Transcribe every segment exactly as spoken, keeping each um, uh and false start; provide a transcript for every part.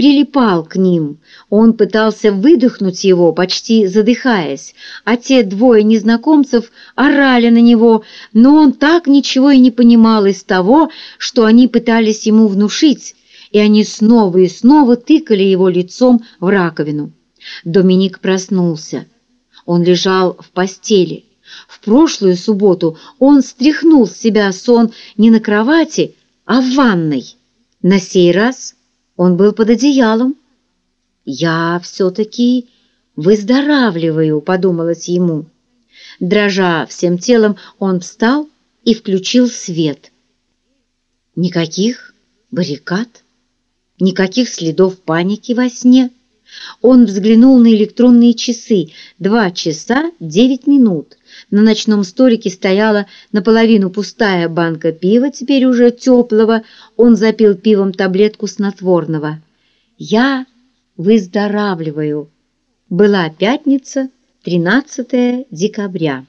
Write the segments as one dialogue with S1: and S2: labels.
S1: прилипал к ним. Он пытался выдохнуть его, почти задыхаясь, а те двое незнакомцев орали на него, но он так ничего и не понимал из того, что они пытались ему внушить, и они снова и снова тыкали его лицом в раковину. Доминик проснулся. Он лежал в постели. В прошлую субботу он стряхнул с себя сон не на кровати, а в ванной. На сей раз он был под одеялом. «Я все-таки выздоравливаю», — подумалось ему. Дрожа всем телом, он встал и включил свет. Никаких баррикад, никаких следов паники во сне. Он взглянул на электронные часы. Два часа девять минут. На ночном столике стояла наполовину пустая банка пива, теперь уже теплого. Он запил пивом таблетку снотворного. «Я выздоравливаю». Была пятница, тринадцатое декабря.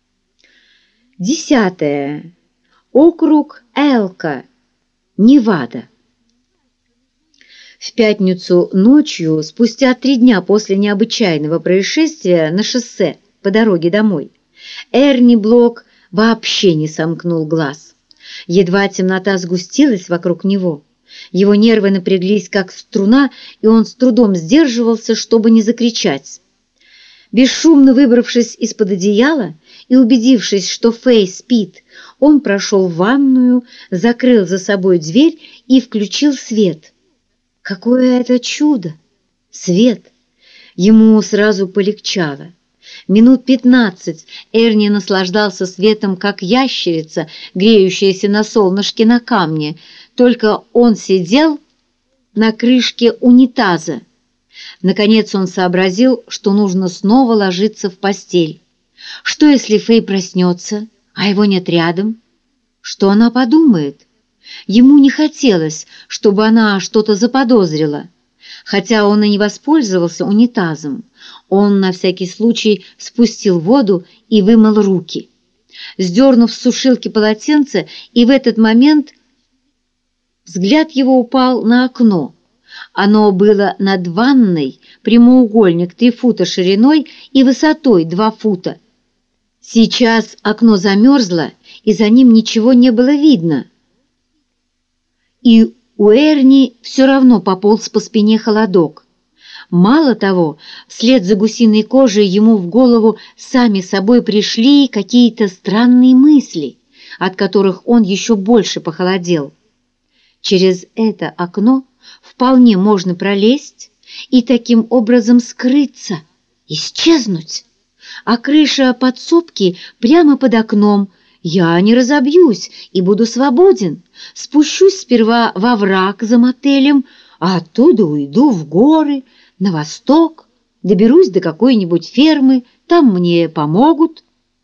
S1: Десятое. Округ Элко, Невада. В пятницу ночью, спустя три дня после необычайного происшествия на шоссе по дороге домой, Эрни Блок вообще не сомкнул глаз. Едва темнота сгустилась вокруг него, его нервы напряглись как струна, и он с трудом сдерживался, чтобы не закричать. Бесшумно выбравшись из-под одеяла и убедившись, что Фэй спит, он прошел в ванную, закрыл за собой дверь и включил свет. Какое это чудо! Свет! Ему сразу полегчало. Минут пятнадцать Эрни наслаждался светом, как ящерица, греющаяся на солнышке на камне, только он сидел на крышке унитаза. Наконец он сообразил, что нужно снова ложиться в постель. Что, если Фэй проснется, а его нет рядом? Что она подумает? Ему не хотелось, чтобы она что-то заподозрила. Хотя он и не воспользовался унитазом, он на всякий случай спустил воду и вымыл руки. Сдернув с сушилки полотенце, и в этот момент взгляд его упал на окно. Оно было над ванной, прямоугольник три фута шириной и высотой два фута. Сейчас окно замерзло, и за ним ничего не было видно. И у Эрни все равно пополз по спине холодок. Мало того, вслед за гусиной кожей ему в голову сами собой пришли какие-то странные мысли, от которых он еще больше похолодел. Через это окно вполне можно пролезть и таким образом скрыться, исчезнуть. А крыша подсобки прямо под окном. Я не разобьюсь и буду свободен. Спущусь сперва во враг за мотелем, а оттуда уйду в горы, на восток, доберусь до какой-нибудь фермы, там мне помогут.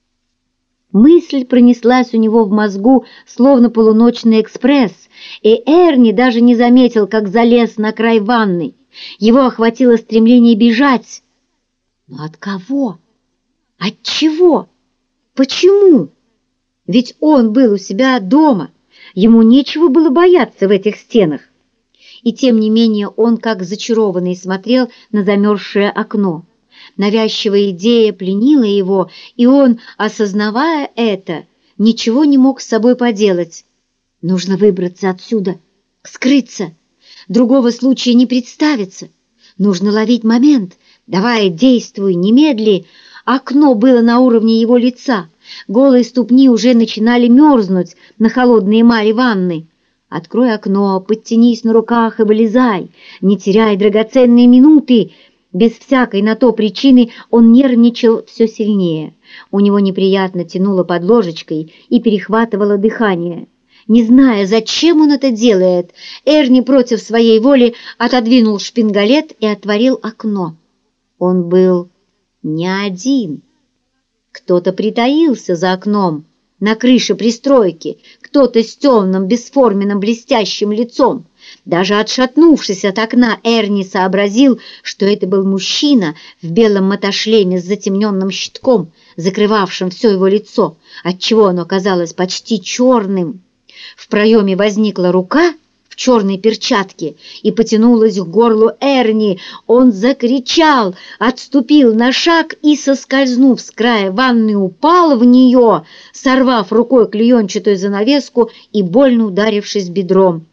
S1: Мысль пронеслась у него в мозгу, словно полуночный экспресс, и Эрни даже не заметил, как залез на край ванны. Его охватило стремление бежать. Но от кого? От чего? Почему? Ведь он был у себя дома, ему нечего было бояться в этих стенах. И тем не менее он, как зачарованный, смотрел на замерзшее окно. Навязчивая идея пленила его, и он, осознавая это, ничего не мог с собой поделать. Нужно выбраться отсюда, скрыться. Другого случая не представится. Нужно ловить момент. Давай, действуй, немедли. Окно было на уровне его лица. Голые ступни уже начинали мерзнуть на холодной эмали ванны. Открой окно, подтянись на руках и вылезай. Не теряй драгоценные минуты. Без всякой на то причины он нервничал все сильнее. У него неприятно тянуло под ложечкой и перехватывало дыхание. Не зная, зачем он это делает, Эрни против своей воли отодвинул шпингалет и отворил окно. Он был не один. Кто-то притаился за окном, на крыше пристройки, кто-то с темным, бесформенным, блестящим лицом. Даже отшатнувшись от окна, Эрни сообразил, что это был мужчина в белом мотошлеме с затемненным щитком, закрывавшим все его лицо, отчего оно казалось почти черным. В проеме возникла рука в черной перчатке и потянулась к горлу Эрни. Он закричал, отступил на шаг и, соскользнув с края ванны, упал в нее, сорвав рукой клеенчатую занавеску и больно ударившись бедром.